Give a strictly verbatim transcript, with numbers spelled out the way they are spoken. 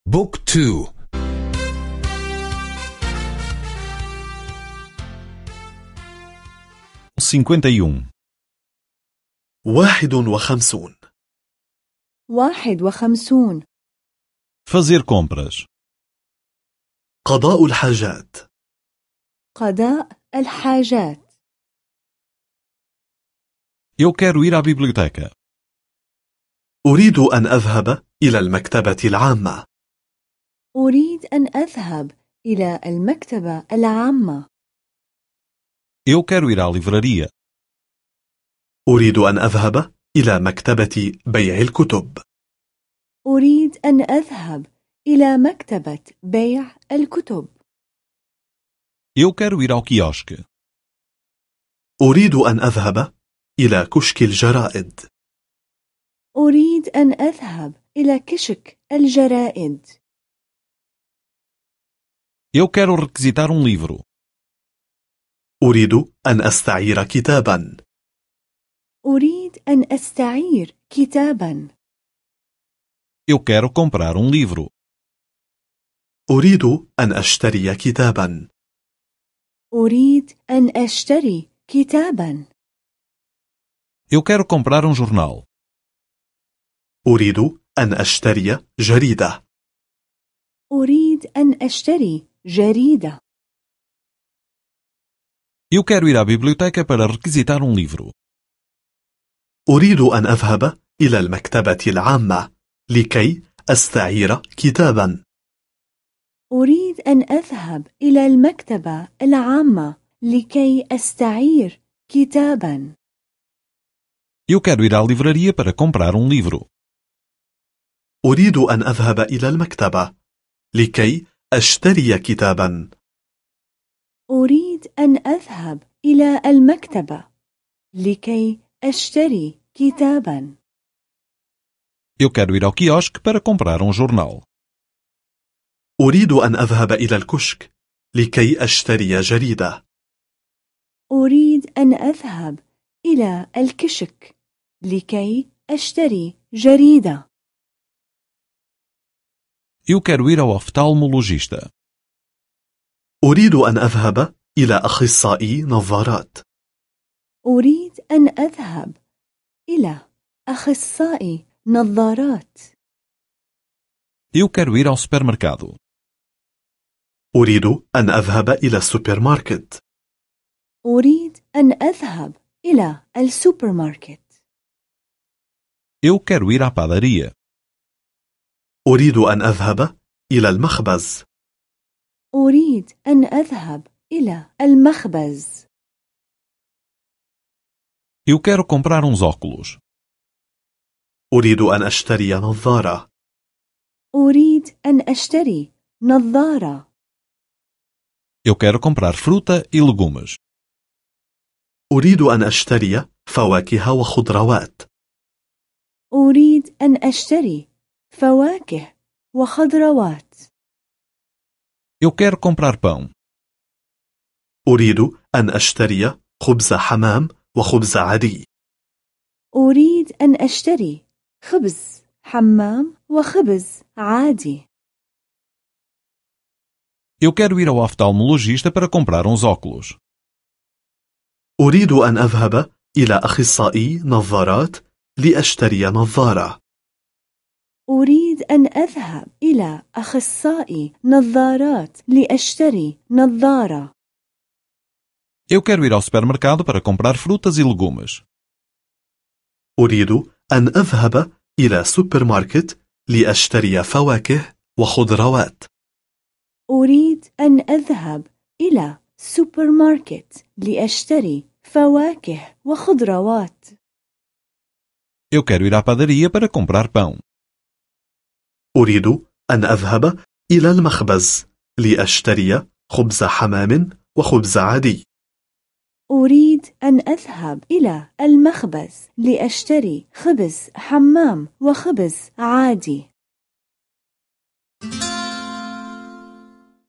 بوك تو. cinquenta e um. واحد وخمسون. واحد وخمسون. Fazer compras. قضاء الحاجات. قضاء الحاجات. Eu quero ir à biblioteca. أريد أن أذهب إلى المكتبة العامة. أريد أن أذهب إلى المكتبة العامة. Eu quero ir à livraria. أريد أن أذهب إلى مكتبة بيع الكتب. أريد أن أذهب إلى مكتبة بيع الكتب. Eu quero ir ao quiosque. أريد أن أذهب إلى كشك الجرائد. أريد أن أذهب إلى كشك الجرائد. Eu quero requisitar um livro. أريد أن أستعير كتابا. أريد أن أستعير كتابا. Eu quero comprar um livro. أريد أن أشتري كتابا. أريد أن أشتري كتابا. Eu quero comprar um jornal. أريد أن أشتري جريدة. أريد أن أشتري جريدة. Eu quero ir à biblioteca para requisitar um livro. أريد أن أذهب إلى المكتبة العامة لكي أستعير كتابا. أريد أن أذهب إلى المكتبة العامة لكي أستعير كتابا. Eu quero ir à livraria para comprar um livro. أريد أن أذهب إلى المكتبة لكي أشتري كتابا. أريد أن أذهب إلى المكتبة لكي أشتري كتابا. Eu quero ir ao quiosque para comprar um jornal. أريد أن أذهب إلى الكشك لكي أشتري جريدة. أريد أن أذهب إلى الكشك لكي أشتري جريدة. Eu quero ir ao oftalmologista. أريد أن أذهب إلى أخصائي نظارات. أريد أن أذهب إلى أخصائي نظارات. Eu quero ir ao supermercado. أريد أن أذهب إلى السوبر ماركت. أريد أن أذهب إلى السوبر ماركت. Eu quero ir à padaria. أريد أن أذهب إلى المخبز. أريد أن أذهب إلى المخبز. Eu quero comprar uns óculos. أريد أن أشتري نظارة. أريد أن أشتري نظارة. Eu quero comprar fruta e legumes. أريد أن أشتري فواكه وخضروات. أريد أن أشتري فواكه وخضروات. Eu quero comprar pão. أريد أن أشتري خبز حمام وخبز عادي. أريد أن أشتري خبز حمام وخبز عادي. Eu quero ir ao oftalmologista para comprar uns óculos. أريد أن أذهب إلى أخصائي نظارات لأشتري نظارة. أريد أن أذهب إلى أخصائي نظارات لأشتري نظارة. Eu quero ir ao supermercado para comprar frutas e legumes. أريد أن أذهب إلى سوبر ماركت لأشتري فواكه وخضروات. أريد أن أذهب إلى سوبر ماركت لأشتري فواكه وخضروات. Eu quero ir à padaria para comprar pão. أريد أن أذهب إلى المخبز لأشتري خبز حمام وخبز عادي. أريد أن أذهب إلى المخبز لأشتري خبز حمام وخبز عادي.